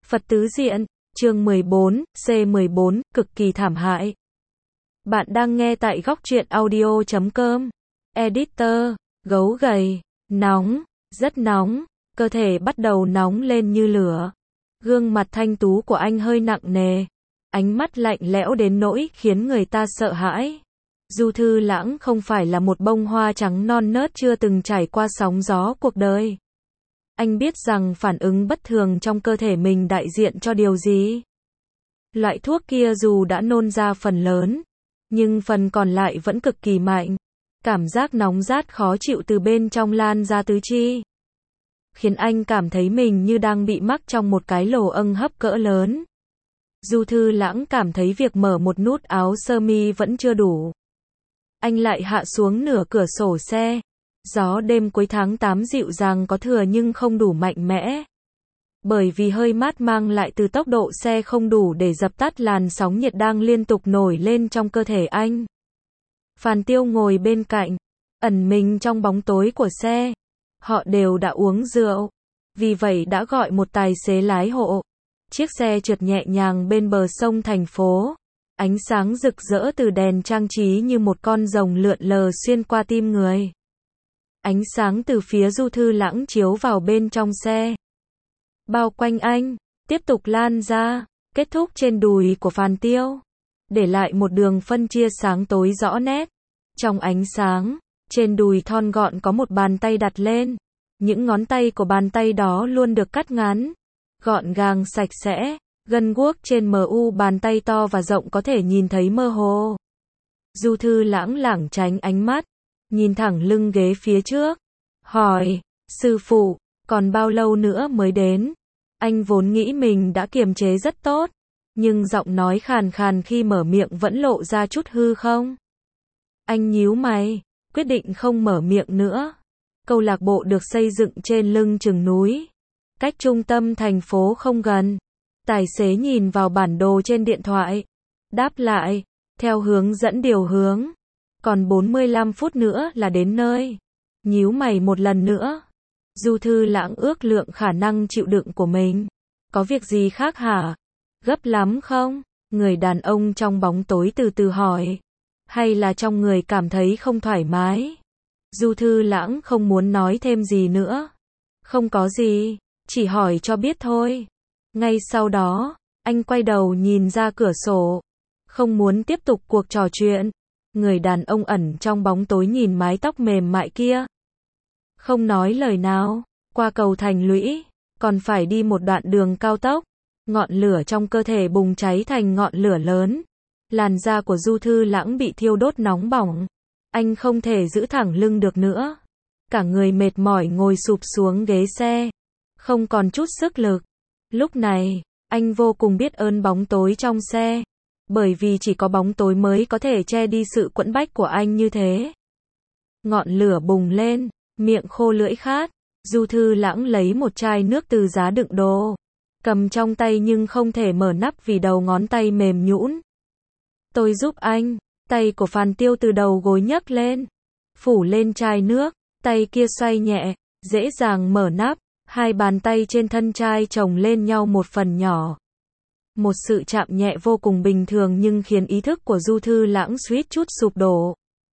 Phật tứ diện, chương 14, C14, cực kỳ thảm hại. Bạn đang nghe tại góc truyện audio.com. Editor, gấu gầy, nóng, rất nóng, cơ thể bắt đầu nóng lên như lửa. Gương mặt thanh tú của anh hơi nặng nề, ánh mắt lạnh lẽo đến nỗi khiến người ta sợ hãi. Du Thư Lãng không phải là một bông hoa trắng non nớt chưa từng trải qua sóng gió cuộc đời. Anh biết rằng phản ứng bất thường trong cơ thể mình đại diện cho điều gì. Loại thuốc kia dù đã nôn ra phần lớn, nhưng phần còn lại vẫn cực kỳ mạnh. Cảm giác nóng rát khó chịu từ bên trong lan ra tứ chi, khiến anh cảm thấy mình như đang bị mắc trong một cái lồ âng hấp cỡ lớn. Du Thư Lãng cảm thấy việc mở một nút áo sơ mi vẫn chưa đủ. Anh lại hạ xuống nửa cửa sổ xe. Gió đêm cuối tháng 8 dịu dàng có thừa nhưng không đủ mạnh mẽ. Bởi vì hơi mát mang lại từ tốc độ xe không đủ để dập tắt làn sóng nhiệt đang liên tục nổi lên trong cơ thể anh. Phàn Tiêu ngồi bên cạnh, ẩn mình trong bóng tối của xe. Họ đều đã uống rượu, vì vậy đã gọi một tài xế lái hộ. Chiếc xe trượt nhẹ nhàng bên bờ sông thành phố. Ánh sáng rực rỡ từ đèn trang trí như một con rồng lượn lờ xuyên qua tim người. Ánh sáng từ phía Du Thư Lãng chiếu vào bên trong xe, bao quanh anh, tiếp tục lan ra, kết thúc trên đùi của Phàn Tiêu, để lại một đường phân chia sáng tối rõ nét. Trong ánh sáng, trên đùi thon gọn có một bàn tay đặt lên. Những ngón tay của bàn tay đó luôn được cắt ngắn, gọn gàng sạch sẽ, gân guốc trên mu bàn tay to và rộng có thể nhìn thấy mơ hồ. Du Thư Lãng lảng tránh ánh mắt, nhìn thẳng lưng ghế phía trước, hỏi, sư phụ, còn bao lâu nữa mới đến? Anh vốn nghĩ mình đã kiềm chế rất tốt, nhưng giọng nói khàn khàn khi mở miệng vẫn lộ ra chút hư không. Anh nhíu mày, quyết định không mở miệng nữa. Câu lạc bộ được xây dựng trên lưng chừng núi, cách trung tâm thành phố không gần. Tài xế nhìn vào bản đồ trên điện thoại, đáp lại, theo hướng dẫn điều hướng. Còn 45 phút nữa là đến nơi. Nhíu mày một lần nữa. Du Thư Lãng ước lượng khả năng chịu đựng của mình. Có việc gì khác hả? Gấp lắm không? Người đàn ông trong bóng tối từ từ hỏi. Hay là trong người cảm thấy không thoải mái? Du Thư Lãng không muốn nói thêm gì nữa. Không có gì, chỉ hỏi cho biết thôi. Ngay sau đó, anh quay đầu nhìn ra cửa sổ. Không muốn tiếp tục cuộc trò chuyện. Người đàn ông ẩn trong bóng tối nhìn mái tóc mềm mại kia. Không nói lời nào. Qua cầu Thành Lũy, còn phải đi một đoạn đường cao tốc. Ngọn lửa trong cơ thể bùng cháy thành ngọn lửa lớn. Làn da của Du Thư Lãng bị thiêu đốt nóng bỏng. Anh không thể giữ thẳng lưng được nữa. Cả người mệt mỏi ngồi sụp xuống ghế xe. Không còn chút sức lực. Lúc này, anh vô cùng biết ơn bóng tối trong xe. Bởi vì chỉ có bóng tối mới có thể che đi sự quẫn bách của anh như thế. Ngọn lửa bùng lên, miệng khô lưỡi khát. Du Thư Lãng lấy một chai nước từ giá đựng đồ. Cầm trong tay nhưng không thể mở nắp vì đầu ngón tay mềm nhũn. Tôi giúp anh. Tay của Phàn Tiêu từ đầu gối nhấc lên. Phủ lên chai nước. Tay kia xoay nhẹ, dễ dàng mở nắp. Hai bàn tay trên thân chai chồng lên nhau một phần nhỏ. Một sự chạm nhẹ vô cùng bình thường nhưng khiến ý thức của Du Thư Lãng suýt chút sụp đổ.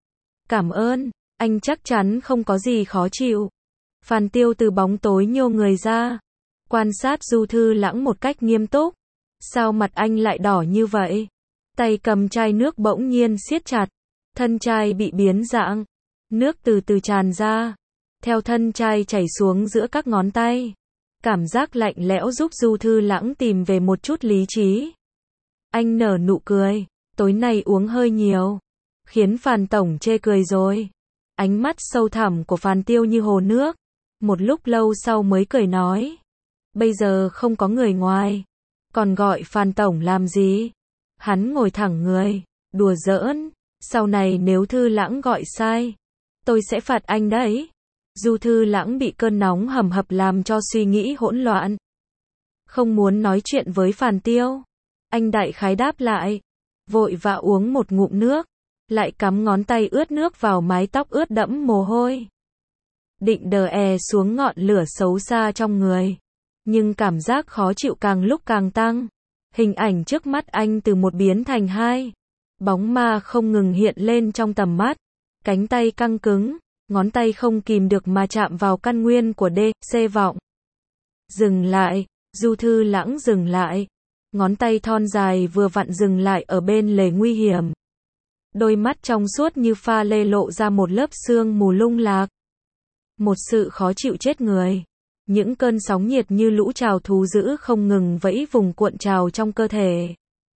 Cảm ơn, anh chắc chắn không có gì khó chịu. Phàn Tiêu từ bóng tối nhô người ra, quan sát Du Thư Lãng một cách nghiêm túc. Sao mặt anh lại đỏ như vậy? Tay cầm chai nước bỗng nhiên siết chặt, thân chai bị biến dạng, nước từ từ tràn ra, theo thân chai chảy xuống giữa các ngón tay. Cảm giác lạnh lẽo giúp Du Thư Lãng tìm về một chút lý trí. Anh nở nụ cười, tối nay uống hơi nhiều, khiến Phàn tổng chê cười rồi. Ánh mắt sâu thẳm của Phàn Tiêu như hồ nước. Một lúc lâu sau mới cười nói, bây giờ không có người ngoài, còn gọi Phàn tổng làm gì? Hắn ngồi thẳng người, đùa giỡn, sau này nếu Thư Lãng gọi sai, tôi sẽ phạt anh đấy. Du Thư Lãng bị cơn nóng hầm hập làm cho suy nghĩ hỗn loạn. Không muốn nói chuyện với Phàn Tiêu. Anh đại khái đáp lại, vội vã uống một ngụm nước, lại cắm ngón tay ướt nước vào mái tóc ướt đẫm mồ hôi. Định đờ xuống ngọn lửa xấu xa trong người. nhưng cảm giác khó chịu càng lúc càng tăng. Hình ảnh trước mắt anh từ một biến thành hai. Bóng ma không ngừng hiện lên trong tầm mắt. Cánh tay căng cứng, ngón tay không kìm được mà chạm vào căn nguyên của D.C. vọng. Dừng lại, Du Thư Lãng dừng lại. Ngón tay thon dài vừa vặn dừng lại ở bên lề nguy hiểm. Đôi mắt trong suốt như pha lê lộ ra một lớp sương mù lung lạc. Một sự khó chịu chết người. Những cơn sóng nhiệt như lũ trào thú dữ không ngừng vẫy vùng cuộn trào trong cơ thể.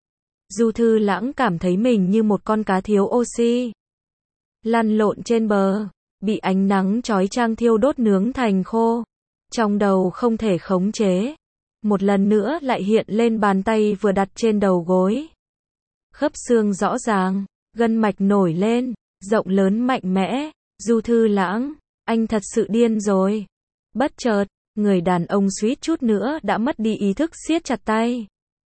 Du Thư Lãng cảm thấy mình như một con cá thiếu oxy. Lăn lộn trên bờ, bị ánh nắng chói chang thiêu đốt nướng thành khô. Trong đầu không thể khống chế. Một lần nữa lại hiện lên bàn tay vừa đặt trên đầu gối. Khớp xương rõ ràng, gân mạch nổi lên, rộng lớn mạnh mẽ. Du Thư Lãng, anh thật sự điên rồi. Bất chợt, người đàn ông suýt chút nữa đã mất đi ý thức siết chặt tay.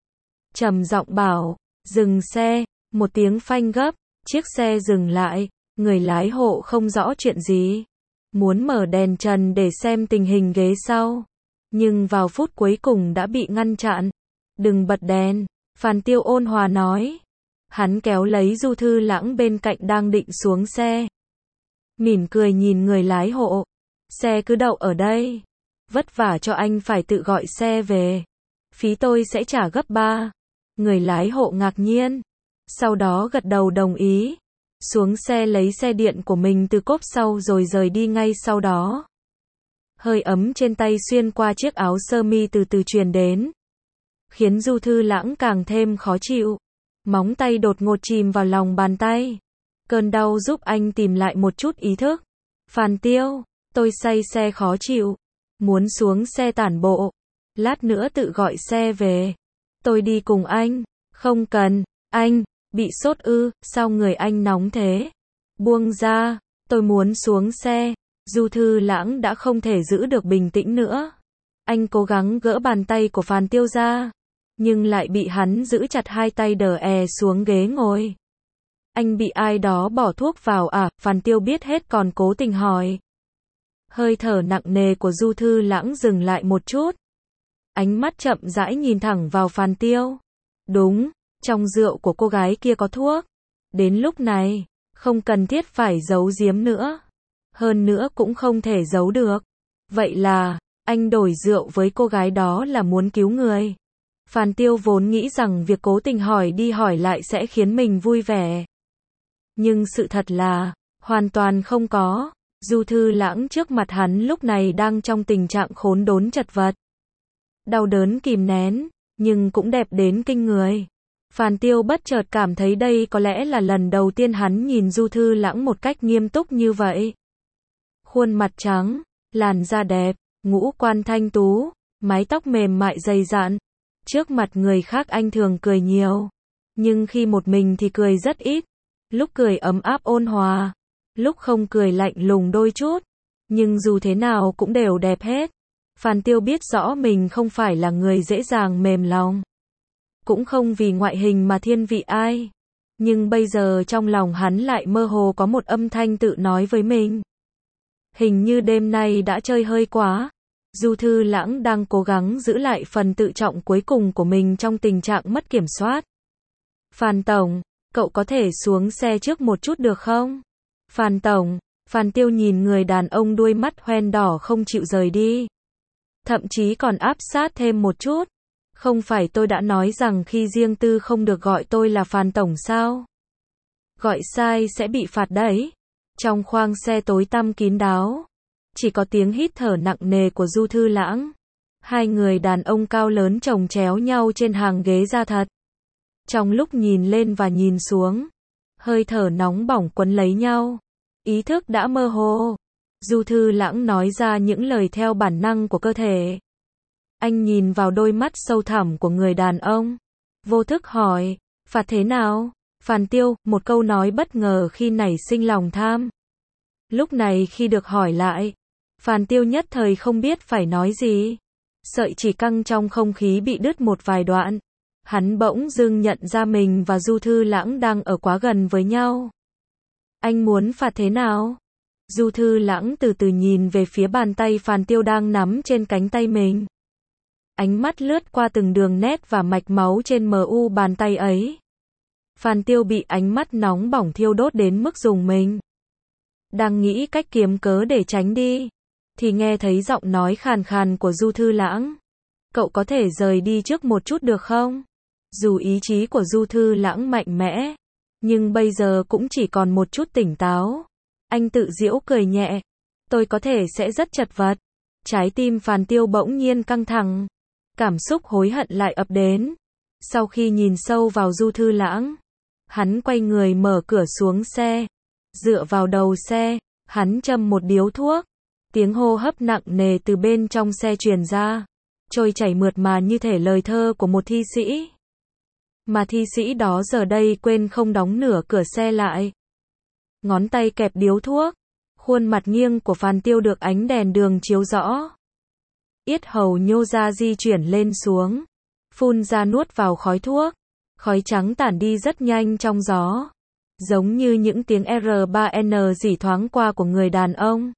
Trầm giọng bảo, dừng xe, một tiếng phanh gấp, chiếc xe dừng lại, người lái hộ không rõ chuyện gì. Muốn mở đèn trần để xem tình hình ghế sau. Nhưng vào phút cuối cùng đã bị ngăn chặn. Đừng bật đèn, Phan Tiêu ôn hòa nói. Hắn kéo lấy Du Thư Lãng bên cạnh đang định xuống xe. Mỉm cười nhìn người lái hộ. Xe cứ đậu ở đây. Vất vả cho anh phải tự gọi xe về. Phí tôi sẽ trả gấp 3. Người lái hộ ngạc nhiên. Sau đó gật đầu đồng ý. Xuống xe lấy xe điện của mình từ cốp sau rồi rời đi ngay sau đó. Hơi ấm trên tay xuyên qua chiếc áo sơ mi từ từ truyền đến. Khiến Du Thư Lãng càng thêm khó chịu. Móng tay đột ngột chìm vào lòng bàn tay. Cơn đau giúp anh tìm lại một chút ý thức. Phan Tiêu, tôi say xe khó chịu. Muốn xuống xe tản bộ. Lát nữa tự gọi xe về. Tôi đi cùng anh. Không cần, anh, bị sốt ư, sao người anh nóng thế? Buông ra, tôi muốn xuống xe. Du Thư Lãng đã không thể giữ được bình tĩnh nữa. Anh cố gắng gỡ bàn tay của Phan Tiêu ra. Nhưng lại bị hắn giữ chặt hai tay đờ xuống ghế ngồi. Anh bị ai đó bỏ thuốc vào à? Phan Tiêu biết hết còn cố tình hỏi. Hơi thở nặng nề của Du Thư Lãng dừng lại một chút. Ánh mắt chậm rãi nhìn thẳng vào Phan Tiêu. Đúng, trong rượu của cô gái kia có thuốc. Đến lúc này, không cần thiết phải giấu giếm nữa. Hơn nữa cũng không thể giấu được. Vậy là, anh đổi rượu với cô gái đó là muốn cứu người. Phan Tiêu vốn nghĩ rằng việc cố tình hỏi đi hỏi lại sẽ khiến mình vui vẻ. Nhưng sự thật là, hoàn toàn không có. Du Thư Lãng trước mặt hắn lúc này đang trong tình trạng khốn đốn chật vật. Đau đớn kìm nén, nhưng cũng đẹp đến kinh người. Phan Tiêu bất chợt cảm thấy đây có lẽ là lần đầu tiên hắn nhìn Du Thư Lãng một cách nghiêm túc như vậy. Khuôn mặt trắng, làn da đẹp, ngũ quan thanh tú, mái tóc mềm mại dày dặn. Trước mặt người khác anh thường cười nhiều. Nhưng khi một mình thì cười rất ít. Lúc cười ấm áp ôn hòa. Lúc không cười lạnh lùng đôi chút. Nhưng dù thế nào cũng đều đẹp hết. Phan Tiêu biết rõ mình không phải là người dễ dàng mềm lòng. Cũng không vì ngoại hình mà thiên vị ai. Nhưng bây giờ trong lòng hắn lại mơ hồ có một âm thanh tự nói với mình. Hình như đêm nay đã chơi hơi quá. Du Thư Lãng đang cố gắng giữ lại phần tự trọng cuối cùng của mình trong tình trạng mất kiểm soát. Phan Tổng, cậu có thể xuống xe trước một chút được không? Phan Tổng, Phan Tiêu nhìn người đàn ông đuôi mắt hoen đỏ không chịu rời đi. Thậm chí còn áp sát thêm một chút. Không phải tôi đã nói rằng khi riêng tư không được gọi tôi là Phan Tổng sao? Gọi sai sẽ bị phạt đấy. Trong khoang xe tối tăm kín đáo. Chỉ có tiếng hít thở nặng nề của Du Thư Lãng. Hai người đàn ông cao lớn chồng chéo nhau trên hàng ghế da thật. Trong lúc nhìn lên và nhìn xuống, hơi thở nóng bỏng quấn lấy nhau. Ý thức đã mơ hồ. Du Thư Lãng nói ra những lời theo bản năng của cơ thể. Anh nhìn vào đôi mắt sâu thẳm của người đàn ông. Vô thức hỏi, phạt thế nào? Phan Tiêu, một câu nói bất ngờ khi nảy sinh lòng tham. Lúc này khi được hỏi lại, Phan Tiêu nhất thời không biết phải nói gì. Sợi chỉ căng trong không khí bị đứt một vài đoạn. Hắn bỗng dưng nhận ra mình và Du Thư Lãng đang ở quá gần với nhau. Anh muốn phạt thế nào? Du Thư Lãng từ từ nhìn về phía bàn tay Phan Tiêu đang nắm trên cánh tay mình. ánh mắt lướt qua từng đường nét và mạch máu trên mu bàn tay ấy. Phan Tiêu bị ánh mắt nóng bỏng thiêu đốt đến mức rùng mình. Đang nghĩ cách kiếm cớ để tránh đi, thì nghe thấy giọng nói khàn khàn của Du Thư Lãng. Cậu có thể rời đi trước một chút được không? Dù ý chí của Du Thư Lãng mạnh mẽ, nhưng bây giờ cũng chỉ còn một chút tỉnh táo. Anh tự giễu cười nhẹ. Tôi có thể sẽ rất chật vật. Trái tim Phan Tiêu bỗng nhiên căng thẳng. Cảm xúc hối hận lại ập đến. Sau khi nhìn sâu vào Du Thư Lãng, hắn quay người mở cửa xuống xe. Dựa vào đầu xe, hắn châm một điếu thuốc. Tiếng hô hấp nặng nề từ bên trong xe truyền ra, trôi chảy mượt mà như thể lời thơ của một thi sĩ. Mà thi sĩ đó giờ đây quên không đóng nửa cửa xe lại. Ngón tay kẹp điếu thuốc, khuôn mặt nghiêng của Phan Tiêu được ánh đèn đường chiếu rõ. Yết hầu nhô ra di chuyển lên xuống, phun ra nuốt vào khói thuốc. Khói trắng tản đi rất nhanh trong gió, giống như những tiếng R3N rỉ thoáng qua của người đàn ông.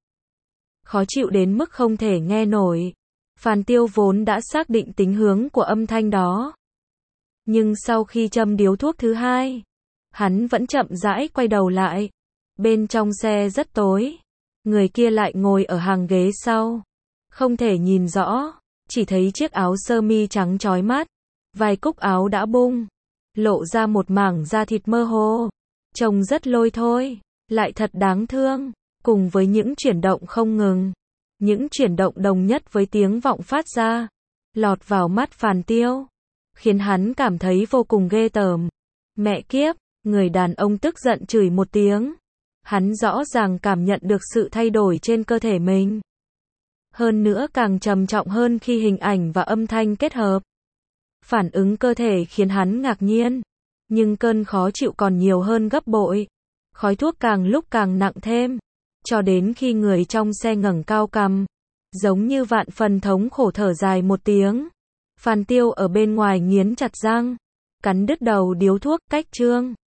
Khó chịu đến mức không thể nghe nổi. Phan Tiêu vốn đã xác định tính hướng của âm thanh đó. Nhưng sau khi châm điếu thuốc thứ hai, hắn vẫn chậm rãi quay đầu lại. Bên trong xe rất tối. Người kia lại ngồi ở hàng ghế sau. Không thể nhìn rõ, chỉ thấy chiếc áo sơ mi trắng chói mắt. Vài cúc áo đã bung, lộ ra một mảng da thịt mơ hồ. Trông rất lôi thôi, lại thật đáng thương. Cùng với những chuyển động không ngừng, những chuyển động đồng nhất với tiếng vọng phát ra, lọt vào mắt Phan Tiêu, khiến hắn cảm thấy vô cùng ghê tởm. Mẹ kiếp, người đàn ông tức giận chửi một tiếng. Hắn rõ ràng cảm nhận được sự thay đổi trên cơ thể mình. Hơn nữa càng trầm trọng hơn khi hình ảnh và âm thanh kết hợp. Phản ứng cơ thể khiến hắn ngạc nhiên, nhưng cơn khó chịu còn nhiều hơn gấp bội. Khói thuốc càng lúc càng nặng thêm, cho đến khi người trong xe ngẩng cao cằm, giống như vạn phần thống khổ thở dài một tiếng. Phan Tiêu ở bên ngoài nghiến chặt răng, cắn đứt đầu điếu thuốc, cách chương.